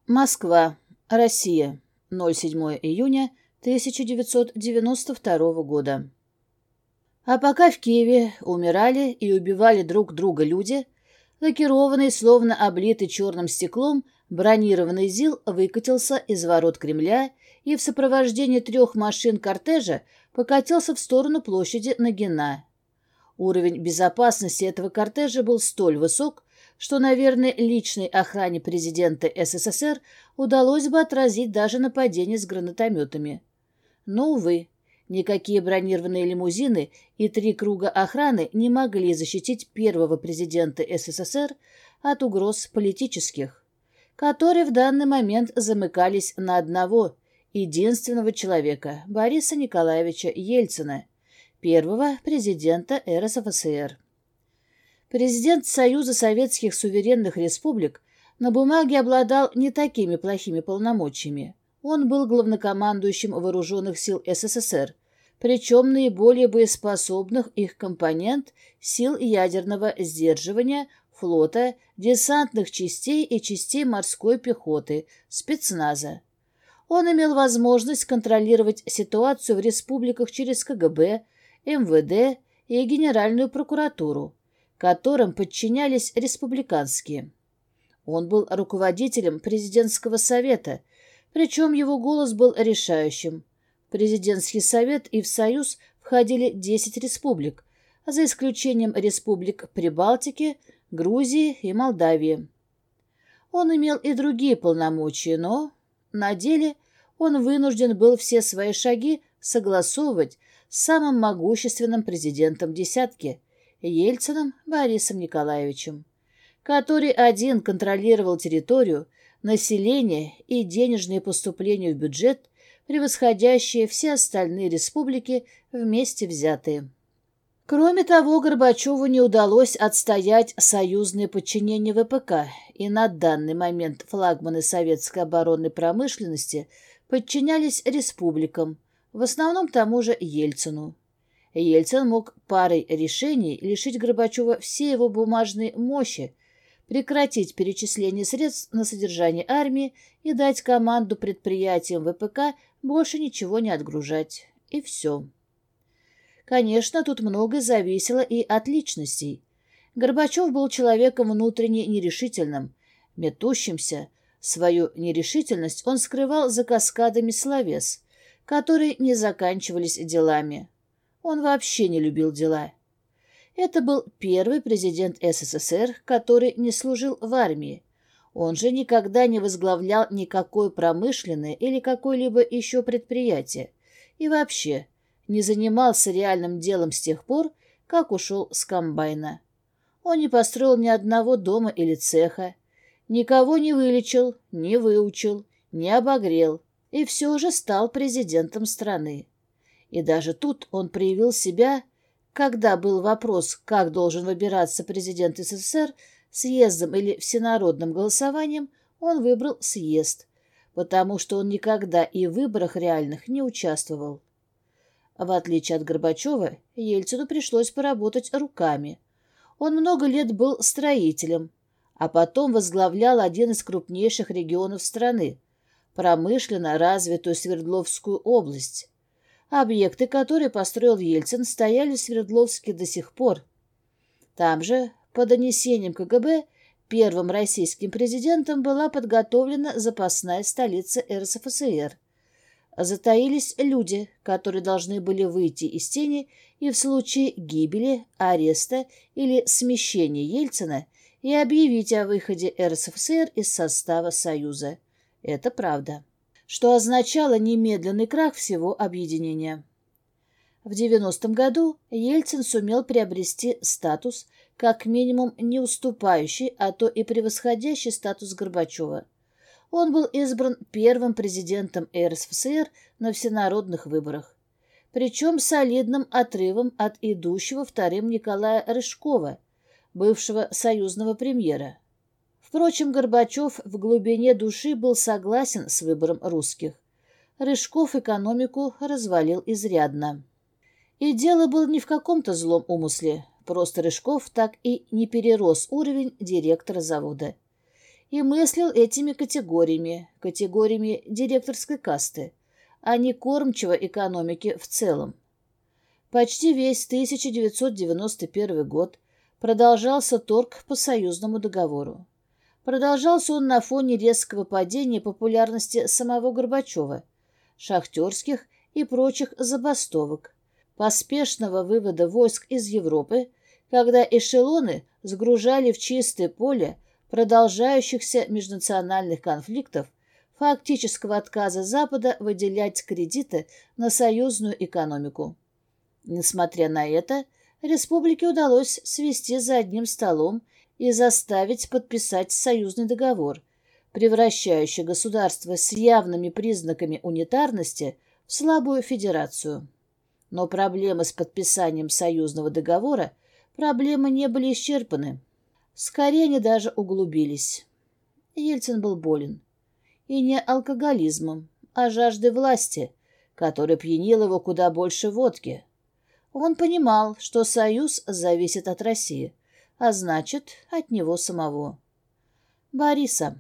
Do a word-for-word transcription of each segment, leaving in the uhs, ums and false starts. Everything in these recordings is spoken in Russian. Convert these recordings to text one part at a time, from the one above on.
Москва, Россия, ноль седьмое июня тысяча девятьсот девяносто второго года. А пока в Киеве умирали и убивали друг друга люди, лакированный, словно облитый черным стеклом, бронированный ЗИЛ выкатился из ворот Кремля и в сопровождении трех машин кортежа покатился в сторону площади Нагина. Уровень безопасности этого кортежа был столь высок, что, наверное, личной охране президента СССР удалось бы отразить даже нападение с гранатометами. Но, увы, никакие бронированные лимузины и три круга охраны не могли защитить первого президента СССР от угроз политических, которые в данный момент замыкались на одного, единственного человека, Бориса Николаевича Ельцина, первого президента РСФСР. Президент Союза Советских Суверенных Республик на бумаге обладал не такими плохими полномочиями. Он был главнокомандующим Вооруженных сил СССР, причем наиболее боеспособных их компонент сил ядерного сдерживания, флота, десантных частей и частей морской пехоты, спецназа. Он имел возможность контролировать ситуацию в республиках через КГБ, МВД и Генеральную прокуратуру, которым подчинялись республиканские. Он был руководителем президентского совета, причем его голос был решающим. В президентский совет и в Союз входили десять республик, за исключением республик Прибалтики, Грузии и Молдавии. Он имел и другие полномочия, но на деле он вынужден был все свои шаги согласовывать с самым могущественным президентом десятки – Ельциным Борисом Николаевичем, который один контролировал территорию, население и денежные поступления в бюджет, превосходящие все остальные республики вместе взятые. Кроме того, Горбачеву не удалось отстоять союзное подчинение ВПК, и на данный момент флагманы советской оборонной промышленности подчинялись республикам, в основном тому же Ельцину. Ельцин мог парой решений лишить Горбачева всей его бумажной мощи, прекратить перечисление средств на содержание армии и дать команду предприятиям ВПК больше ничего не отгружать. И все. Конечно, тут многое зависело и от личностей. Горбачев был человеком внутренне нерешительным, метущимся. Свою нерешительность он скрывал за каскадами словес, которые не заканчивались делами. Он вообще не любил дела. Это был первый президент СССР, который не служил в армии. Он же никогда не возглавлял никакое промышленное или какое-либо еще предприятие. И вообще не занимался реальным делом с тех пор, как ушел с комбайна. Он не построил ни одного дома или цеха, никого не вылечил, не выучил, не обогрел, и все же стал президентом страны. И даже тут он проявил себя, когда был вопрос, как должен выбираться президент СССР, съездом или всенародным голосованием, он выбрал съезд, потому что он никогда и в выборах реальных не участвовал. В отличие от Горбачева, Ельцину пришлось поработать руками. Он много лет был строителем, а потом возглавлял один из крупнейших регионов страны, промышленно развитую Свердловскую область. Объекты, которые построил Ельцин, стояли в Свердловске до сих пор. Там же, по донесениям КГБ, первым российским президентом была подготовлена запасная столица РСФСР. Затаились люди, которые должны были выйти из тени и в случае гибели, ареста или смещения Ельцина и объявить о выходе РСФСР из состава Союза. Это правда. Что означало немедленный крах всего объединения. В девяностом году Ельцин сумел приобрести статус, как минимум не уступающий, а то и превосходящий статус Горбачева. Он был избран первым президентом РСФСР на всенародных выборах, причем солидным отрывом от идущего вторым Николая Рыжкова, бывшего союзного премьера. Впрочем, Горбачев в глубине души был согласен с выбором русских. Рыжков экономику развалил изрядно. И дело было не в каком-то злом умысле, просто Рыжков так и не перерос уровень директора завода. и мыслил этими категориями, категориями директорской касты, а не кормчего экономики в целом. Почти весь тысяча девятьсот девяносто первый год продолжался торг по союзному договору. Продолжался он на фоне резкого падения популярности самого Горбачева, шахтерских и прочих забастовок, поспешного вывода войск из Европы, когда эшелоны сгружали в чистое поле продолжающихся межнациональных конфликтов, фактического отказа Запада выделять кредиты на союзную экономику. Несмотря на это, республике удалось свести за одним столом и заставить подписать союзный договор, превращающий государство с явными признаками унитарности в слабую федерацию. Но проблемы с подписанием союзного договора проблемы не были исчерпаны. Скорее, они даже углубились. Ельцин был болен. И не алкоголизмом, а жаждой власти, которая пьянила его куда больше водки. Он понимал, что союз зависит от России, а значит, от него самого. Бориса.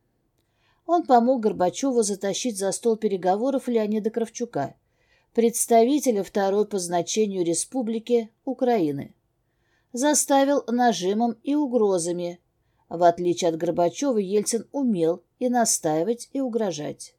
Он помог Горбачеву затащить за стол переговоров Леонида Кравчука, представителя второй по значению республики Украины. Заставил нажимом и угрозами. В отличие от Горбачева, Ельцин умел и настаивать, и угрожать.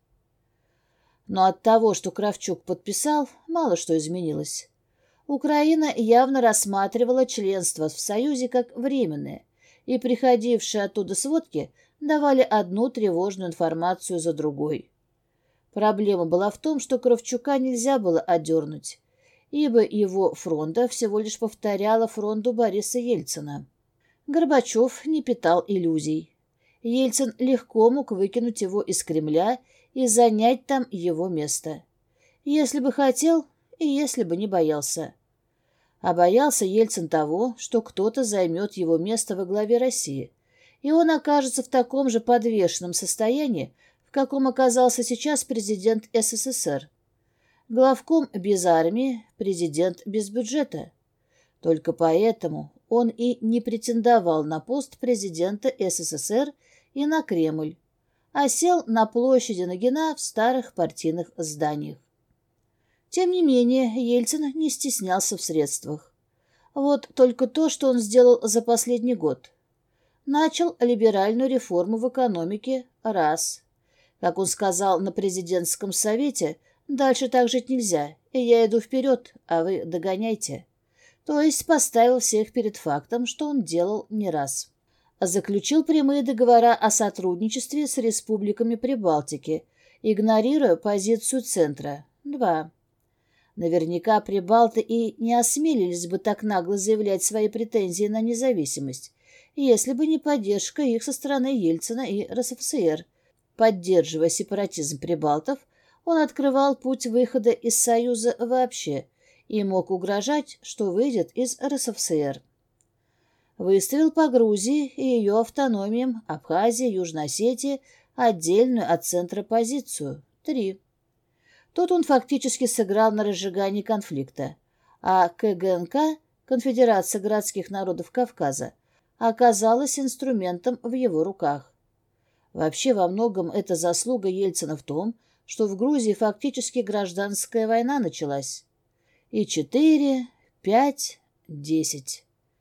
Но от того, что Кравчук подписал, мало что изменилось. Украина явно рассматривала членство в Союзе как временное, и приходившие оттуда сводки давали одну тревожную информацию за другой. Проблема была в том, что Кравчука нельзя было отдернуть, ибо его фронта всего лишь повторяла фронту Бориса Ельцина. Горбачев не питал иллюзий. Ельцин легко мог выкинуть его из Кремля и занять там его место. Если бы хотел и если бы не боялся. А боялся Ельцин того, что кто-то займет его место во главе России, и он окажется в таком же подвешенном состоянии, в каком оказался сейчас президент СССР. Главком без армии, президент без бюджета. Только поэтому он и не претендовал на пост президента СССР и на Кремль, а сел на площади Нагина в старых партийных зданиях. Тем не менее, Ельцин не стеснялся в средствах. Вот только то, что он сделал за последний год. Начал либеральную реформу в экономике – раз. Как он сказал на президентском совете, дальше так жить нельзя, и я иду вперед, а вы догоняйте. То есть поставил всех перед фактом, что он делал не раз. Заключил прямые договора о сотрудничестве с республиками Прибалтики, игнорируя позицию Центра – два. Наверняка прибалты и не осмелились бы так нагло заявлять свои претензии на независимость, если бы не поддержка их со стороны Ельцина и РСФСР. Поддерживая сепаратизм прибалтов, он открывал путь выхода из Союза вообще и мог угрожать, что выйдет из РСФСР. Выставил по Грузии и ее автономиям Абхазии, Южной Осетии отдельную от центра позицию – три. Тут он фактически сыграл на разжигании конфликта, а КГНК, Конфедерация городских народов Кавказа, оказалась инструментом в его руках. Вообще, во многом это заслуга Ельцина в том, что в Грузии фактически гражданская война началась. И четыре, пять, десять.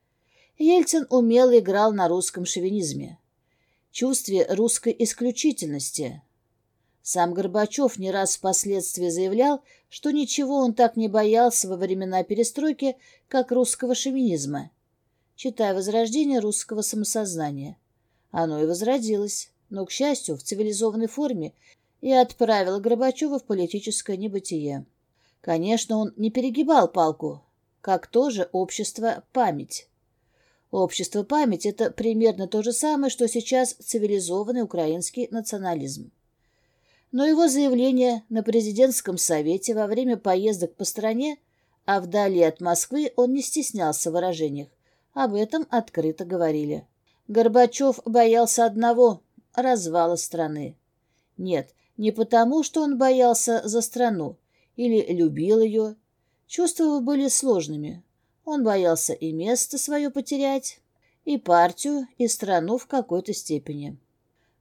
Ельцин умело играл на русском шовинизме, чувстве русской исключительности. Сам Горбачев не раз впоследствии заявлял, что ничего он так не боялся во времена перестройки, как русского шовинизма, читая возрождение русского самосознания. Оно и возродилось, но, к счастью, в цивилизованной форме и отправило Горбачева в политическое небытие. Конечно, он не перегибал палку, как тоже общество «Память». Общество «Память» — это примерно то же самое, что сейчас цивилизованный украинский национализм. Но его заявление на президентском совете во время поездок по стране, а вдали от Москвы он не стеснялся в выражениях, об этом открыто говорили. Горбачев боялся одного – развала страны. Нет, не потому, что он боялся за страну или любил ее. Чувства его были сложными. Он боялся и место свое потерять, и партию, и страну в какой-то степени.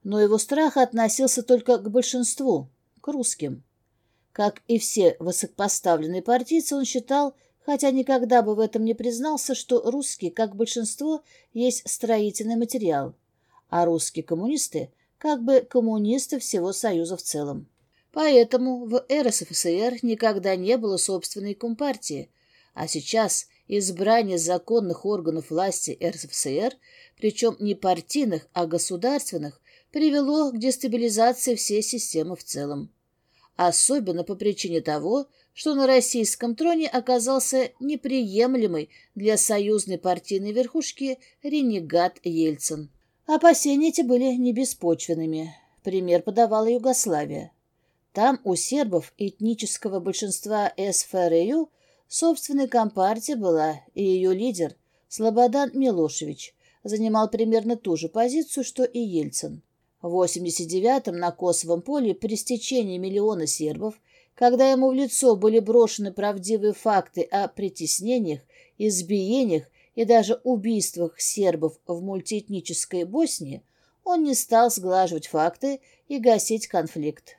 Но его страх относился только к большинству, к русским. Как и все высокопоставленные партийцы, он считал, хотя никогда бы в этом не признался, что русские, как большинство, есть строительный материал, а русские коммунисты как бы коммунисты всего Союза в целом. Поэтому в эр эс эф эс эр никогда не было собственной компартии, а сейчас избрание законных органов власти эр эс эф эс эр, причем не партийных, а государственных, привело к дестабилизации всей системы в целом. Особенно по причине того, что на российском троне оказался неприемлемый для союзной партийной верхушки ренегат Ельцин. Опасения эти были не беспочвенными. Пример подавала Югославия. Там у сербов этнического большинства эс эф эр ю собственная компартия была, и ее лидер, Слободан Милошевич, занимал примерно ту же позицию, что и Ельцин. В восемьдесят девятом на Косовом поле при стечении миллиона сербов, когда ему в лицо были брошены правдивые факты о притеснениях, избиениях и даже убийствах сербов в мультиэтнической Боснии, он не стал сглаживать факты и гасить конфликт,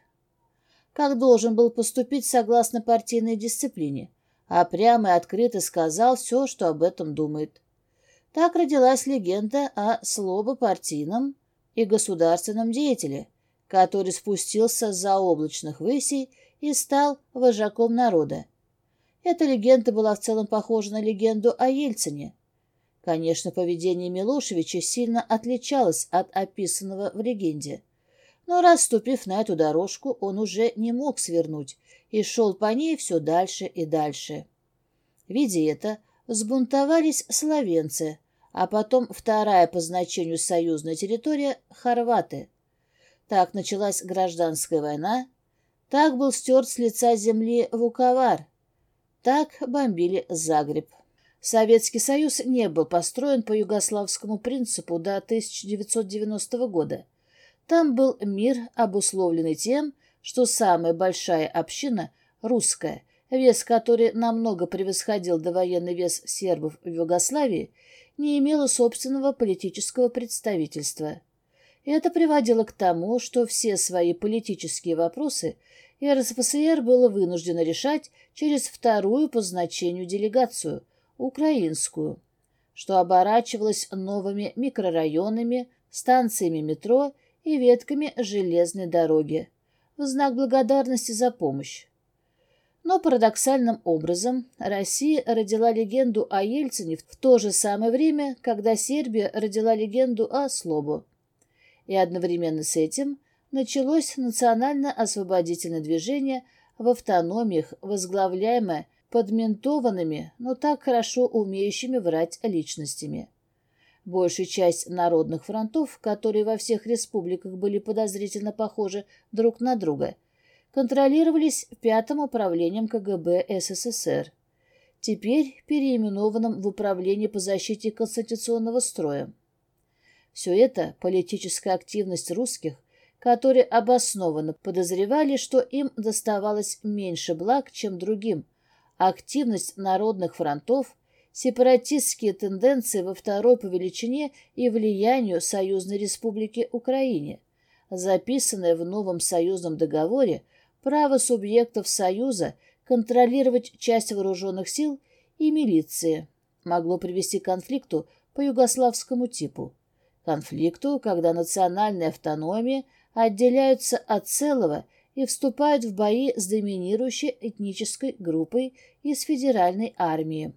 как должен был поступить согласно партийной дисциплине, а прямо и открыто сказал все, что об этом думает. Так родилась легенда о слабопартийном и государственном деятеле, который спустился с заоблачных высей и стал вожаком народа. Эта легенда была в целом похожа на легенду о Ельцине. Конечно, поведение Милошевича сильно отличалось от описанного в легенде, но раз ступив на эту дорожку, он уже не мог свернуть и шел по ней все дальше и дальше. Видя это, взбунтовались словенцы, а потом вторая по значению союзная территория – хорваты. Так началась гражданская война, так был стерт с лица земли Вуковар, так бомбили Загреб. Советский Союз не был построен по югославскому принципу до тысяча девятьсот девяностого года. Там был мир, обусловленный тем, что самая большая община, русская, вес которой намного превосходил довоенный вес сербов в Югославии, не имела собственного политического представительства. Это приводило к тому, что все свои политические вопросы эр эс эф эс эр было вынуждено решать через вторую по значению делегацию – украинскую, что оборачивалось новыми микрорайонами, станциями метро и ветками железной дороги в знак благодарности за помощь. Но парадоксальным образом Россия родила легенду о Ельцине в то же самое время, когда Сербия родила легенду о Слобо. И одновременно с этим началось национально-освободительное движение в автономиях, возглавляемое подментованными, но так хорошо умеющими врать личностями. Большая часть народных фронтов, которые во всех республиках были подозрительно похожи друг на друга, контролировались Пятым управлением ка гэ бэ эс эс эс эр, теперь переименованным в Управление по защите конституционного строя. Все это политическая активность русских, которые обоснованно подозревали, что им доставалось меньше благ, чем другим, активность народных фронтов, сепаратистские тенденции во второй по величине и влиянию Союзной Республики Украине, записанное в новом союзном договоре право субъектов Союза контролировать часть вооруженных сил и милиции, могло привести к конфликту по югославскому типу. Конфликту, когда национальные автономии отделяются от целого и вступают в бои с доминирующей этнической группой из федеральной армии.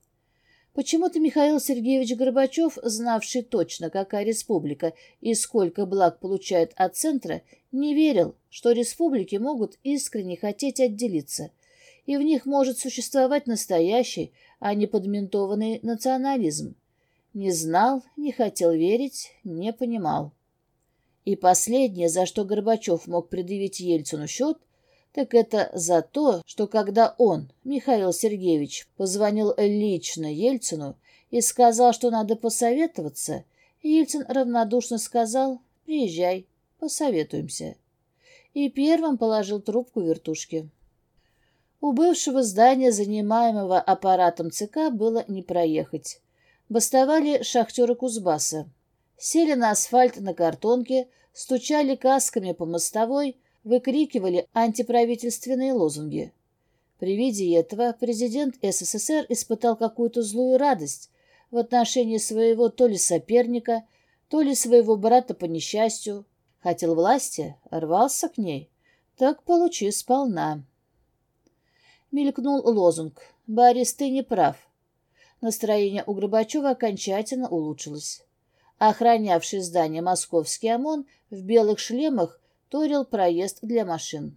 Почему-то Михаил Сергеевич Горбачев, знавший точно, какая республика и сколько благ получает от центра, не верил, что республики могут искренне хотеть отделиться, и в них может существовать настоящий, а не подментованный национализм. Не знал, не хотел верить, не понимал. И последнее, за что Горбачев мог предъявить Ельцину счет, так это за то, что когда он, Михаил Сергеевич, позвонил лично Ельцину и сказал, что надо посоветоваться, Ельцин равнодушно сказал: «Приезжай, посоветуемся». И первым положил трубку вертушки. У бывшего здания, занимаемого аппаратом ЦК, было не проехать. Бастовали шахтеры Кузбасса. Сели на асфальт на картонке, стучали касками по мостовой, выкрикивали антиправительственные лозунги. При виде этого президент СССР испытал какую-то злую радость в отношении своего то ли соперника, то ли своего брата по несчастью. Хотел власти, рвался к ней. Так получи сполна. Мелькнул лозунг: «Борис, ты не прав». Настроение у Горбачева окончательно улучшилось. Охранявший здание московский ОМОН в белых шлемах торил проезд для машин.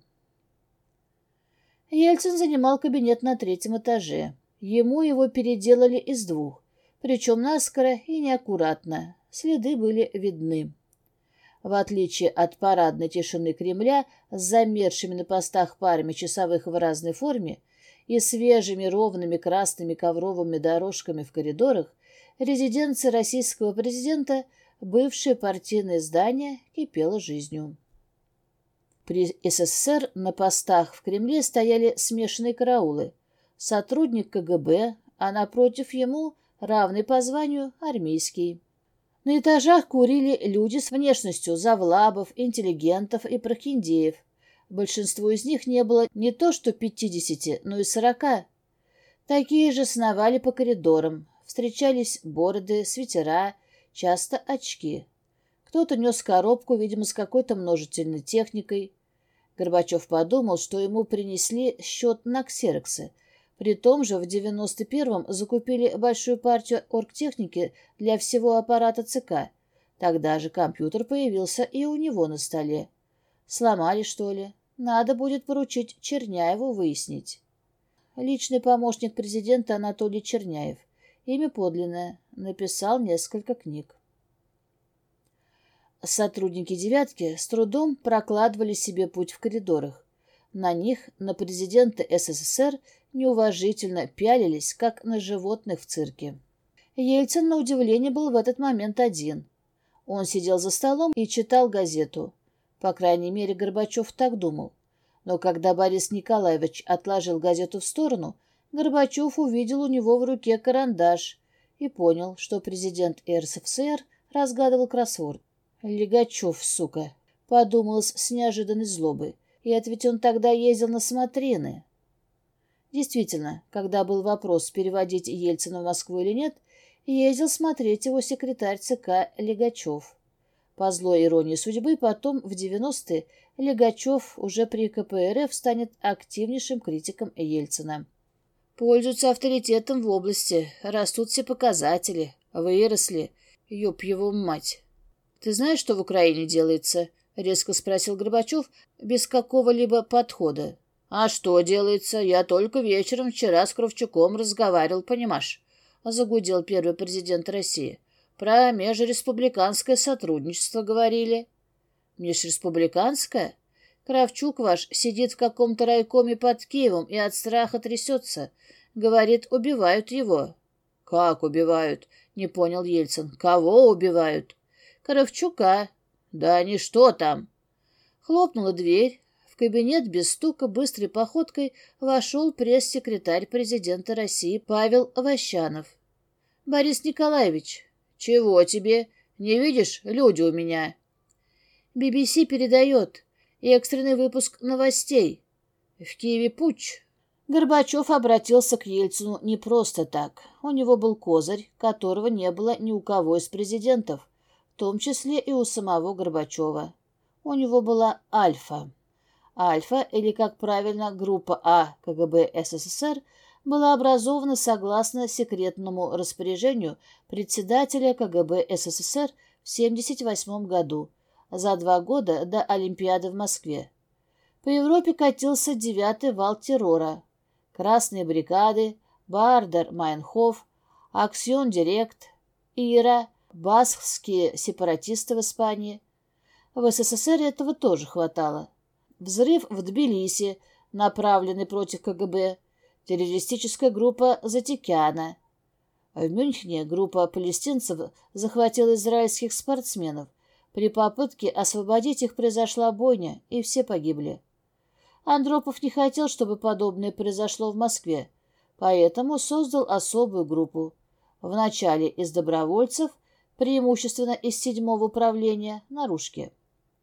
Ельцин занимал кабинет на третьем этаже. Ему его переделали из двух, причем наскоро и неаккуратно. Следы были видны. В отличие от парадной тишины Кремля с замерзшими на постах парами часовых в разной форме и свежими ровными красными ковровыми дорожками в коридорах, резиденция российского президента, бывшее партийное здание, кипела жизнью. При СССР на постах в Кремле стояли смешанные караулы. Сотрудник КГБ, а напротив ему, равный по званию, армейский. На этажах курили люди с внешностью завлабов, интеллигентов и прохиндеев. Большинству из них не было не то что пятидесяти, но и сорока. Такие же сновали по коридорам. Встречались бороды, свитера, часто очки. Кто-то нес коробку, видимо, с какой-то множительной техникой. Горбачев подумал, что ему принесли счет на ксероксы. При том же в девяносто первом закупили большую партию оргтехники для всего аппарата ЦК. Тогда же компьютер появился и у него на столе. Сломали, что ли? Надо будет поручить Черняеву выяснить. Личный помощник президента Анатолий Черняев. Имя подлинное. Написал несколько книг. Сотрудники «девятки» с трудом прокладывали себе путь в коридорах. На них, на президента СССР, неуважительно пялились, как на животных в цирке. Ельцин, на удивление, был в этот момент один. Он сидел за столом и читал газету. По крайней мере, Горбачев так думал. Но когда Борис Николаевич отложил газету в сторону, Горбачев увидел у него в руке карандаш и понял, что президент РСФСР разгадывал кроссворд. «Легачев, сука!» — подумалось с неожиданной злобой. И это ведь он тогда ездил на смотрины. Действительно, когда был вопрос, переводить Ельцина в Москву или нет, ездил смотреть его секретарь ЦК Легачев. По злой иронии судьбы, потом, в девяностые, Легачев уже при КПРФ станет активнейшим критиком Ельцина. Пользуются авторитетом в области, растут все показатели, выросли, ёб его мать. «Ты знаешь, что в Украине делается?» — резко спросил Горбачев, без какого-либо подхода. «А что делается? Я только вечером вчера с Кравчуком разговаривал, понимаешь?» — загудел первый президент России. «Про межреспубликанское сотрудничество говорили». «Межреспубликанское? Кравчук ваш сидит в каком-то райкоме под Киевом и от страха трясется. Говорит, убивают его». «Как убивают?» — не понял Ельцин. «Кого убивают?» «Кравчука». «Да они что там?» Хлопнула дверь. В кабинет без стука быстрой походкой вошел пресс-секретарь президента России Павел Ващанов. «Борис Николаевич, чего тебе? Не видишь, люди у меня?» «Би Би Си передает. Экстренный выпуск новостей. В Киеве путч». Горбачев обратился к Ельцину не просто так. У него был козырь, которого не было ни у кого из президентов, в том числе и у самого Горбачева. У него была Альфа. Альфа, или, как правильно, группа А КГБ СССР, была образована согласно секретному распоряжению председателя КГБ СССР в семьдесят восьмом году, за два года до Олимпиады в Москве. По Европе катился девятый вал террора. Красные бригады, Баардер-Майнхоф, Аксьон-Директ, Ира, баскские сепаратисты в Испании. В СССР этого тоже хватало. Взрыв в Тбилиси, направленный против КГБ, террористическая группа Затикяна. В Мюнхене группа палестинцев захватила израильских спортсменов. При попытке освободить их произошла бойня, и все погибли. Андропов не хотел, чтобы подобное произошло в Москве, поэтому создал особую группу. Вначале из добровольцев, преимущественно из седьмого управления, наружки.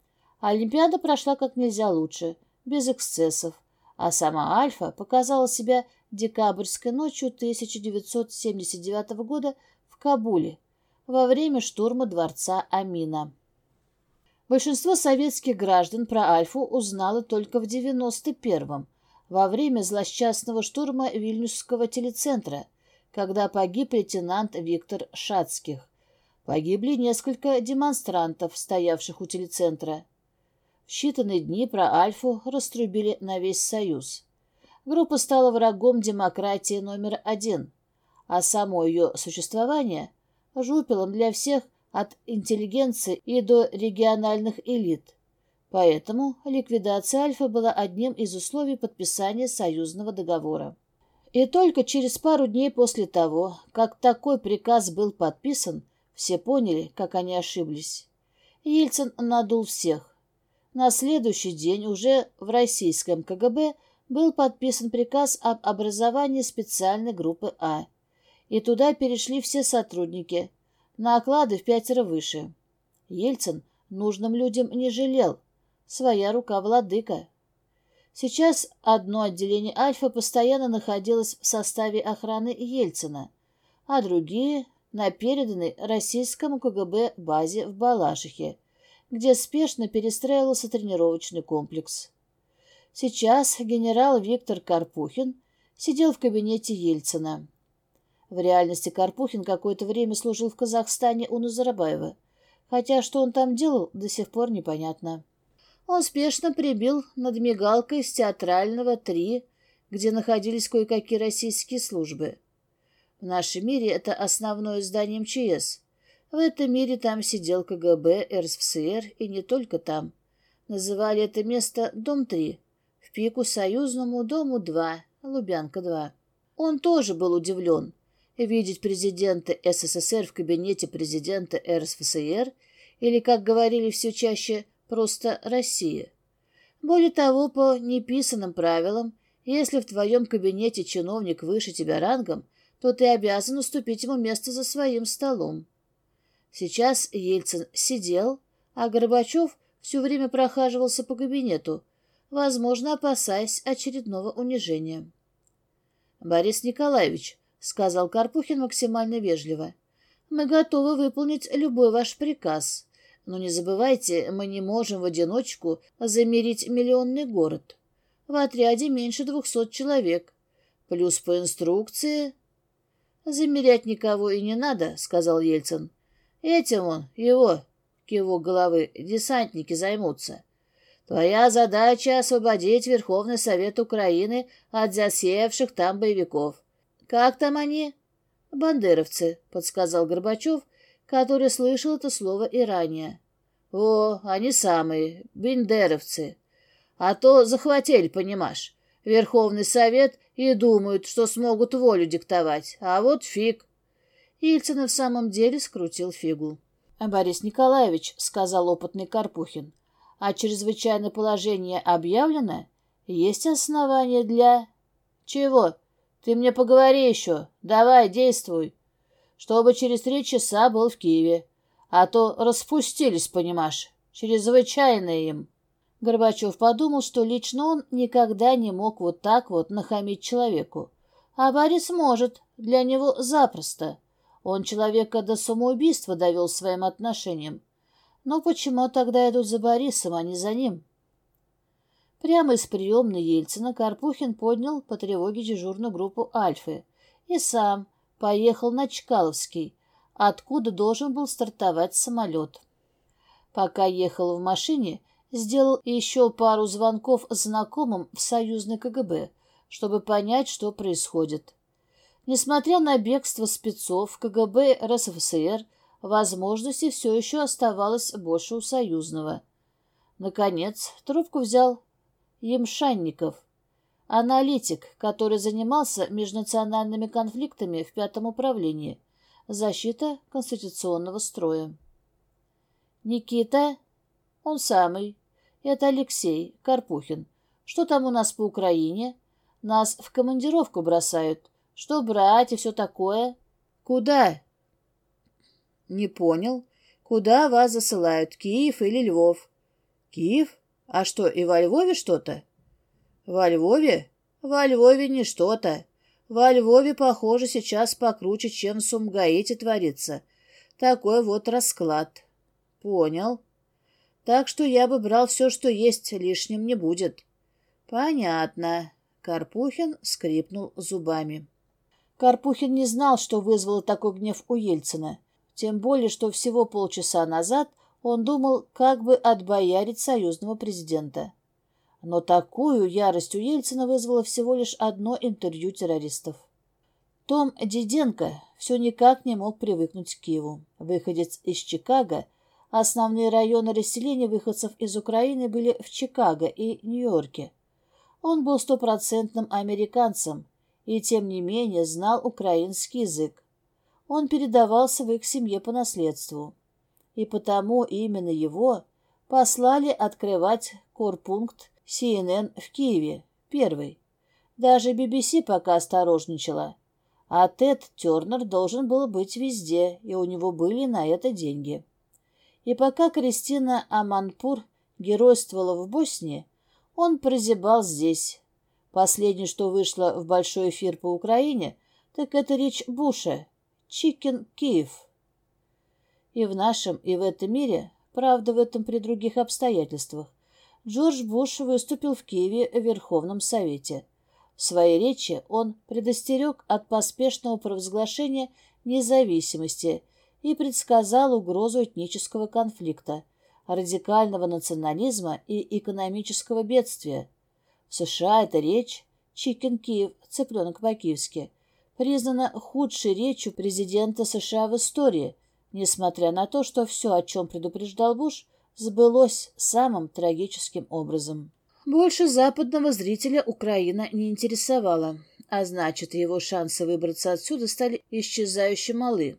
Олимпиада прошла как нельзя лучше, без эксцессов, а сама Альфа показала себя декабрьской ночью тысяча девятьсот семьдесят девятого года в Кабуле во время штурма дворца Амина. Большинство советских граждан про Альфу узнало только в девяносто первом, во время злосчастного штурма Вильнюсского телецентра, когда погиб лейтенант Виктор Шацких. Погибли несколько демонстрантов, стоявших у телецентра. В считанные дни про Альфу раструбили на весь Союз. Группа стала врагом демократии номер один, а само ее существование – жупелом для всех от интеллигенции и до региональных элит. Поэтому ликвидация Альфы была одним из условий подписания союзного договора. И только через пару дней после того, как такой приказ был подписан, все поняли, как они ошиблись. Ельцин надул всех. На следующий день уже в российском ка гэ бэ был подписан приказ об образовании специальной группы А, и туда перешли все сотрудники, на оклады в пятеро выше. Ельцин нужным людям не жалел, своя рука владыка. Сейчас одно отделение Альфа постоянно находилось в составе охраны Ельцина, а другие — на переданной российскому ка гэ бэ базе в Балашихе, где спешно перестраивался тренировочный комплекс. Сейчас генерал Виктор Карпухин сидел в кабинете Ельцина. В реальности Карпухин какое-то время служил в Казахстане у Назарбаева, хотя что он там делал, до сих пор непонятно. Он спешно прибил над мигалкой с театрального три, где находились кое-какие российские службы. В нашем мире это основное здание эм че эс. В этом мире там сидел ка гэ бэ эр эс эф эс эр, и не только там. Называли это место дом три, в пику союзному дому два, Лубянка два. Он тоже был удивлен. Видеть президента эс эс эс эр в кабинете президента эр эс эф эс эр, или, как говорили все чаще, просто Россия. Более того, по неписанным правилам, если в твоем кабинете чиновник выше тебя рангом, то ты обязан уступить ему место за своим столом. Сейчас Ельцин сидел, а Горбачев все время прохаживался по кабинету, возможно, опасаясь очередного унижения. «Борис Николаевич», — сказал Карпухин максимально вежливо, — «мы готовы выполнить любой ваш приказ, но не забывайте, мы не можем в одиночку замерить миллионный город. В отряде меньше двухсот человек, плюс по инструкции...» «Замерять никого и не надо», — сказал Ельцин. «Этим он, его, кивок головы, десантники займутся. Твоя задача — освободить Верховный Совет Украины от засевших там боевиков. Как там они?» «Бандеровцы», — подсказал Горбачев, который слышал это слово и ранее. «О, они самые, бендеровцы. А то захватили, понимаешь, Верховный Совет и думают, что смогут волю диктовать, а вот фиг». Ельцин в самом деле скрутил фигу. «Борис Николаевич», — сказал опытный Карпухин, — «а чрезвычайное положение объявлено? Есть основания для...» «Чего? Ты мне поговори еще. Давай, действуй. Чтобы через три часа был в Киеве. А то распустились, понимаешь. Чрезвычайно им». Горбачев подумал, что лично он никогда не мог вот так вот нахамить человеку. А Борис может, для него запросто. Он человека до самоубийства довел своим отношением. Но почему тогда идут за Борисом, а не за ним? Прямо из приемной Ельцина Карпухин поднял по тревоге дежурную группу «Альфы» и сам поехал на Чкаловский, откуда должен был стартовать самолет. Пока ехал в машине, сделал еще пару звонков знакомым в союзный ка гэ бэ, чтобы понять, что происходит. Несмотря на бегство спецов ка гэ бэ эр эс эф эс эр, возможностей все еще оставалось больше у союзного. Наконец, трубку взял Емшанников, аналитик, который занимался межнациональными конфликтами в пятом управлении, защита конституционного строя. «Никита?» «Он самый. Это Алексей Карпухин. Что там у нас по Украине? Нас в командировку бросают. Что брать и все такое?» «Куда?» «Не понял. Куда вас засылают, Киев или Львов?» Киев? А что, и во Львове что-то? Во Львове? Во Львове не что-то. Во Львове, похоже, сейчас покруче, чем в Сумгаите творится. Такой вот расклад. Понял. Так что я бы брал все, что есть, лишним не будет. Понятно. Карпухин скрипнул зубами. Карпухин не знал, что вызвало такой гнев у Ельцина. Тем более, что всего полчаса назад он думал, как бы отбоярить союзного президента. Но такую ярость у Ельцина вызвало всего лишь одно интервью террористов. Том Диденко все никак не мог привыкнуть к Киеву. Выходец из Чикаго, основные районы расселения выходцев из Украины были в Чикаго и Нью-Йорке. Он был стопроцентным американцем и, тем не менее, знал украинский язык. Он передавался в их семье по наследству. И потому именно его послали открывать корпункт Си Эн Эн в Киеве, первый. Даже Би Би Си пока осторожничала. А Тед Тернер должен был быть везде, и у него были на это деньги. И пока Кристина Аманпур геройствовала в Боснии, он прозябал здесь. Последнее, что вышло в большой эфир по Украине, так это речь Буша «Чикен Киев». И в нашем, и в этом мире, правда, в этом при других обстоятельствах, Джордж Буш выступил в Киеве в Верховном Совете. В своей речи он предостерег от поспешного провозглашения независимости и предсказал угрозу этнического конфликта, радикального национализма и экономического бедствия. В США эта речь «Чикен Киев», цыпленок по-киевски, признана худшей речью президента США в истории, несмотря на то, что все, о чем предупреждал Буш, сбылось самым трагическим образом. Больше западного зрителя Украина не интересовала, а значит, его шансы выбраться отсюда стали исчезающе малы.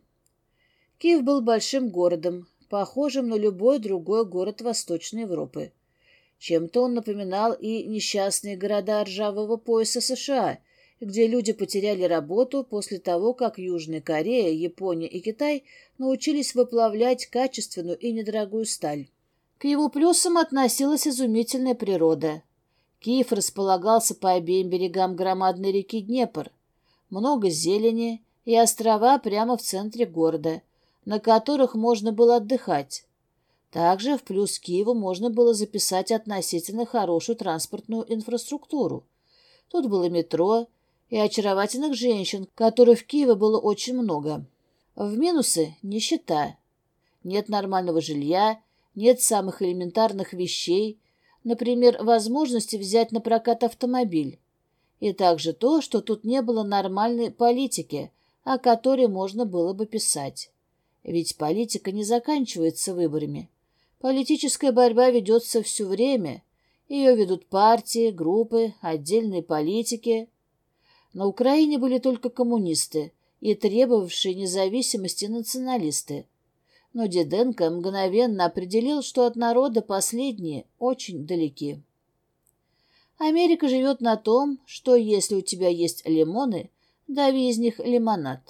Киев был большим городом, похожим на любой другой город Восточной Европы. Чем-то он напоминал и несчастные города ржавого пояса США, где люди потеряли работу после того, как Южная Корея, Япония и Китай научились выплавлять качественную и недорогую сталь. К его плюсам относилась изумительная природа. Киев располагался по обеим берегам громадной реки Днепр. Много зелени и острова прямо в центре города, на которых можно было отдыхать. Также в плюс Киеву можно было записать относительно хорошую транспортную инфраструктуру. Тут было метро и очаровательных женщин, которых в Киеве было очень много. В минусы – нищета. Нет нормального жилья, нет самых элементарных вещей, например, возможности взять на прокат автомобиль. И также то, что тут не было нормальной политики, о которой можно было бы писать. Ведь политика не заканчивается выборами. Политическая борьба ведется все время. Ее ведут партии, группы, отдельные политики. На Украине были только коммунисты и требовавшие независимости националисты. Но Диденко мгновенно определил, что от народа последние очень далеки. Америка живет на том, что если у тебя есть лимоны, дави из них лимонад.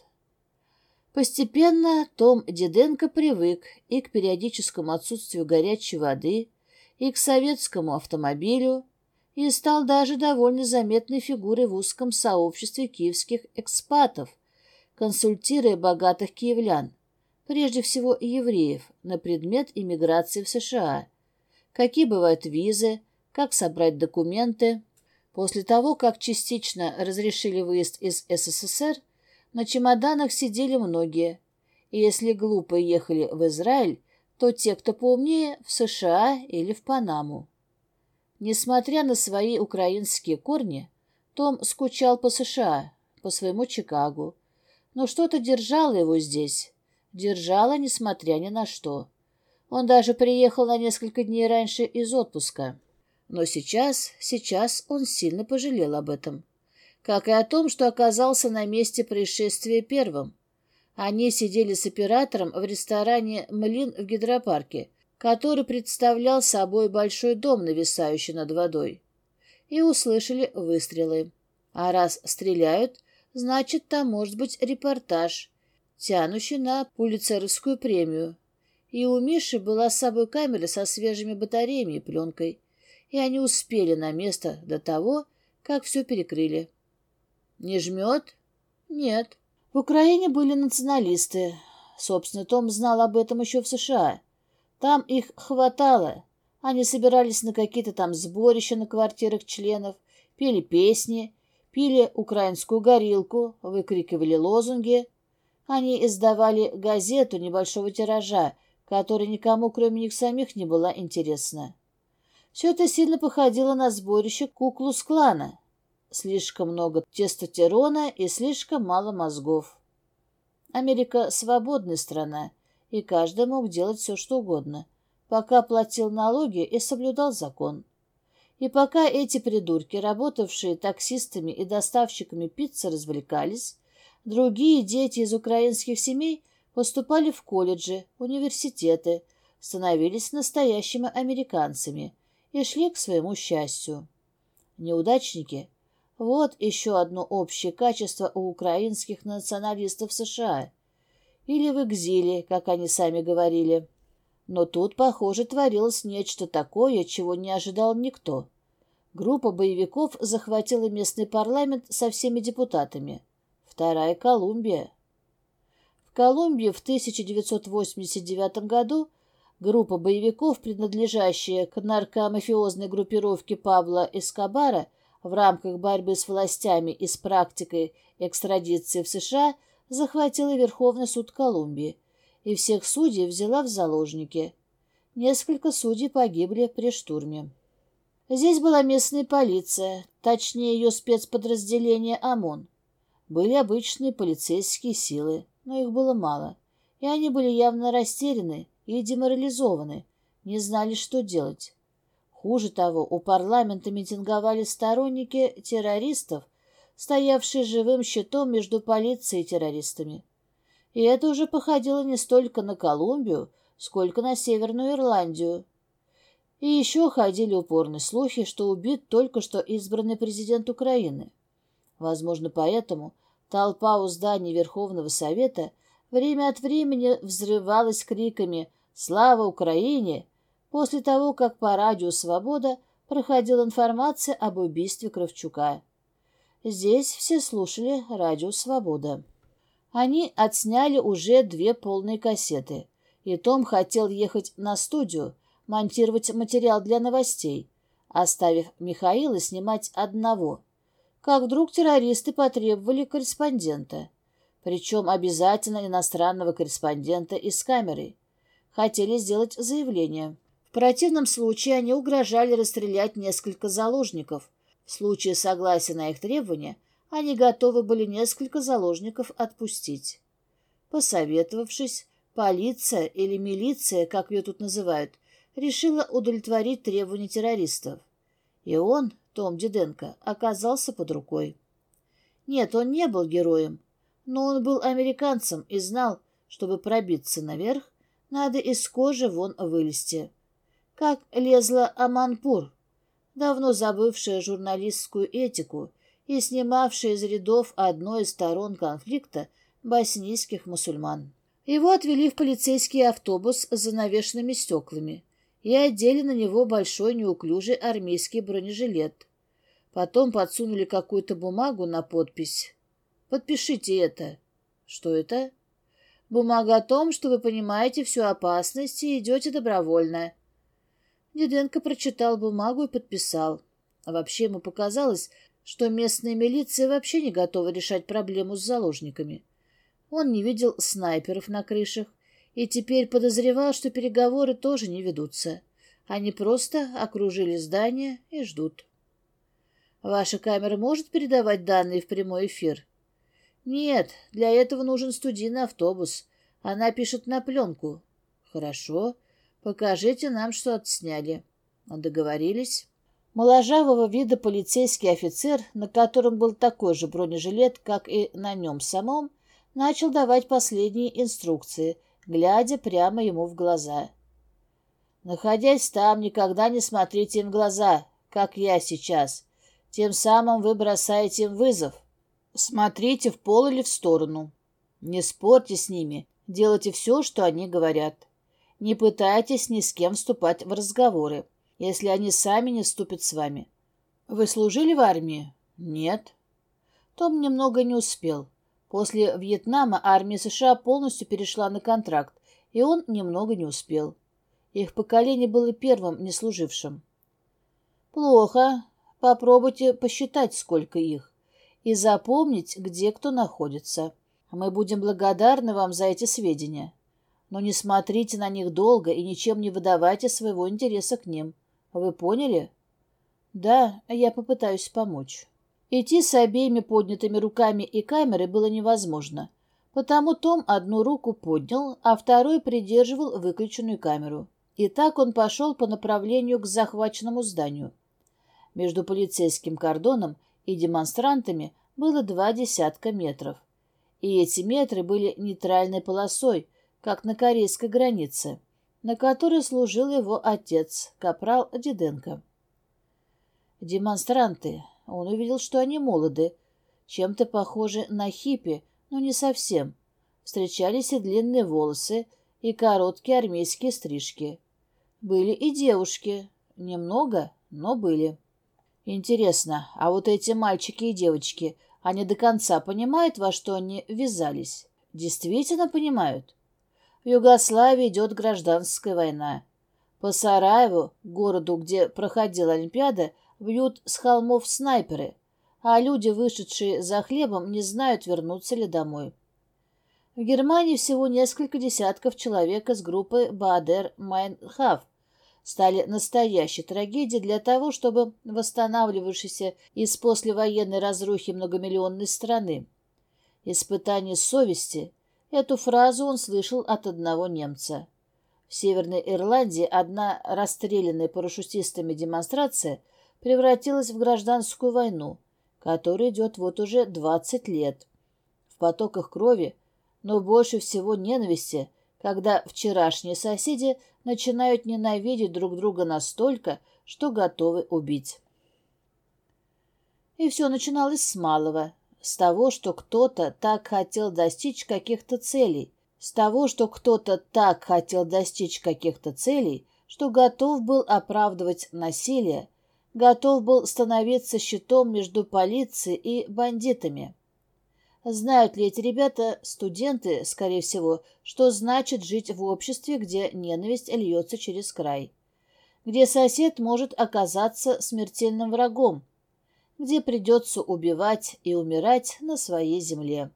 Постепенно Том Диденко привык и к периодическому отсутствию горячей воды, и к советскому автомобилю, и стал даже довольно заметной фигурой в узком сообществе киевских экспатов, консультируя богатых киевлян, прежде всего евреев, на предмет иммиграции в США, какие бывают визы, как собрать документы. После того, как частично разрешили выезд из Эс Эс Эс Эр, на чемоданах сидели многие, и если глупо ехали в Израиль, то те, кто поумнее, в США или в Панаму. Несмотря на свои украинские корни, Том скучал по США, по своему Чикаго, но что-то держало его здесь, держало, несмотря ни на что. Он даже приехал на несколько дней раньше из отпуска. Но сейчас, сейчас он сильно пожалел об этом. Как и о том, что оказался на месте происшествия первым. Они сидели с оператором в ресторане «Млин» в гидропарке, который представлял собой большой дом, нависающий над водой. И услышали выстрелы. А раз стреляют, значит, там может быть репортаж, тянущий на пулитцеровскую премию. И у Миши была с собой камера со свежими батареями и пленкой, и они успели на место до того, как все перекрыли. Не жмет? Нет. В Украине были националисты. Собственно, Том знал об этом еще в США. Там их хватало. Они собирались на какие-то там сборища на квартирах членов, пели песни, пили украинскую горилку, выкрикивали лозунги. Они издавали газету небольшого тиража, которая никому, кроме них самих, не была интересна. Все это сильно походило на сборище Ку-Клукс-Клана. Слишком много тестостерона и слишком мало мозгов. Америка — свободная страна, и каждый мог делать все, что угодно, пока платил налоги и соблюдал закон. И пока эти придурки, работавшие таксистами и доставщиками пиццы, развлекались, другие дети из украинских семей поступали в колледжи, университеты, становились настоящими американцами и шли к своему счастью. Неудачники — вот еще одно общее качество у украинских националистов США. Или в экзиле, как они сами говорили. Но тут, похоже, творилось нечто такое, чего не ожидал никто. Группа боевиков захватила местный парламент со всеми депутатами. Вторая Колумбия. В Колумбии в тысяча девятьсот восемьдесят девятом году группа боевиков, принадлежащая к наркомафиозной группировке Пабло Эскобара, в рамках борьбы с властями и с практикой экстрадиции в США, захватила Верховный суд Колумбии и всех судей взяла в заложники. Несколько судей погибли при штурме. Здесь была местная полиция, точнее ее спецподразделение ОМОН. Были обычные полицейские силы, но их было мало, и они были явно растеряны и деморализованы, не знали, что делать. Хуже того, у парламента митинговали сторонники террористов, стоявшие живым щитом между полицией и террористами. И это уже походило не столько на Колумбию, сколько на Северную Ирландию. И еще ходили упорные слухи, что убит только что избранный президент Украины. Возможно, поэтому толпа у здания Верховного Совета время от времени взрывалась криками «Слава Украине!» после того, как по радио «Свобода» проходила информация об убийстве Кравчука. Здесь все слушали радио «Свобода». Они отсняли уже две полные кассеты, и Том хотел ехать на студию, монтировать материал для новостей, оставив Михаила снимать одного. Как вдруг террористы потребовали корреспондента, причем обязательно иностранного корреспондента из камеры. Хотели сделать заявление. В противном случае они угрожали расстрелять несколько заложников. В случае согласия на их требования они готовы были несколько заложников отпустить. Посоветовавшись, полиция или милиция, как ее тут называют, решила удовлетворить требования террористов. И он, Том Диденко, оказался под рукой. Нет, он не был героем, но он был американцем и знал, чтобы пробиться наверх, надо из кожи вон вылезти. Как лезла Аманпур, давно забывшая журналистскую этику и снимавшая из рядов одной из сторон конфликта боснийских мусульман. Его отвели в полицейский автобус с занавешенными стеклами и одели на него большой неуклюжий армейский бронежилет. Потом подсунули какую-то бумагу на подпись. «Подпишите это». «Что это?» «Бумага о том, что вы понимаете всю опасность и идете добровольно». Диденко прочитал бумагу и подписал. А вообще ему показалось, что местная милиция вообще не готова решать проблему с заложниками. Он не видел снайперов на крышах и теперь подозревал, что переговоры тоже не ведутся. Они просто окружили здание и ждут. «Ваша камера может передавать данные в прямой эфир?» «Нет, для этого нужен студийный автобус. Она пишет на пленку». «Хорошо. Покажите нам, что отсняли». Договорились. Моложавого вида полицейский офицер, на котором был такой же бронежилет, как и на нем самом, начал давать последние инструкции, глядя прямо ему в глаза. «Находясь там, никогда не смотрите им в глаза, как я сейчас. Тем самым вы бросаете им вызов. Смотрите в пол или в сторону. Не спорьте с ними, делайте все, что они говорят. Не пытайтесь ни с кем вступать в разговоры, если они сами не вступят с вами. Вы служили в армии? Нет. Том немного не успел. После Вьетнама армия США полностью перешла на контракт, и он немного не успел. Их поколение было первым не служившим. Плохо. Попробуйте посчитать, сколько их, и запомнить, где кто находится. Мы будем благодарны вам за эти сведения. Но не смотрите на них долго и ничем не выдавайте своего интереса к ним. Вы поняли? Да, я попытаюсь помочь. Идти с обеими поднятыми руками и камерой было невозможно, потому Том одну руку поднял, а второй придерживал выключенную камеру. И так он пошел по направлению к захваченному зданию. Между полицейским кордоном и демонстрантами было два десятка метров. И эти метры были нейтральной полосой, как на корейской границе, на которой служил его отец, капрал Диденко. Демонстранты. Он увидел, что они молоды, чем-то похожи на хиппи, но не совсем. Встречались и длинные волосы, и короткие армейские стрижки. Были и девушки. Немного, но были. Интересно, а вот эти мальчики и девочки, они до конца понимают, во что они ввязались? Действительно понимают? В Югославии идет гражданская война. По Сараеву, городу, где проходила Олимпиада, бьют с холмов снайперы, а люди, вышедшие за хлебом, не знают, вернутся ли домой. В Германии всего несколько десятков человек из группы Баадер-Майнхаф стали настоящей трагедией для того, чтобы восстанавливавшейся из послевоенной разрухи многомиллионной страны. «Испытание совести» — эту фразу он слышал от одного немца. В Северной Ирландии одна расстрелянная парашютистами демонстрация превратилась в гражданскую войну, которая идет вот уже двадцать лет. В потоках крови, но больше всего ненависти, когда вчерашние соседи начинают ненавидеть друг друга настолько, что готовы убить. И все начиналось с малого, с того, что кто-то так хотел достичь каких-то целей, с того, что кто-то так хотел достичь каких-то целей, что готов был оправдывать насилие, готов был становиться щитом между полицией и бандитами. Знают ли эти ребята, студенты, скорее всего, что значит жить в обществе, где ненависть льется через край, где сосед может оказаться смертельным врагом, где придется убивать и умирать на своей земле.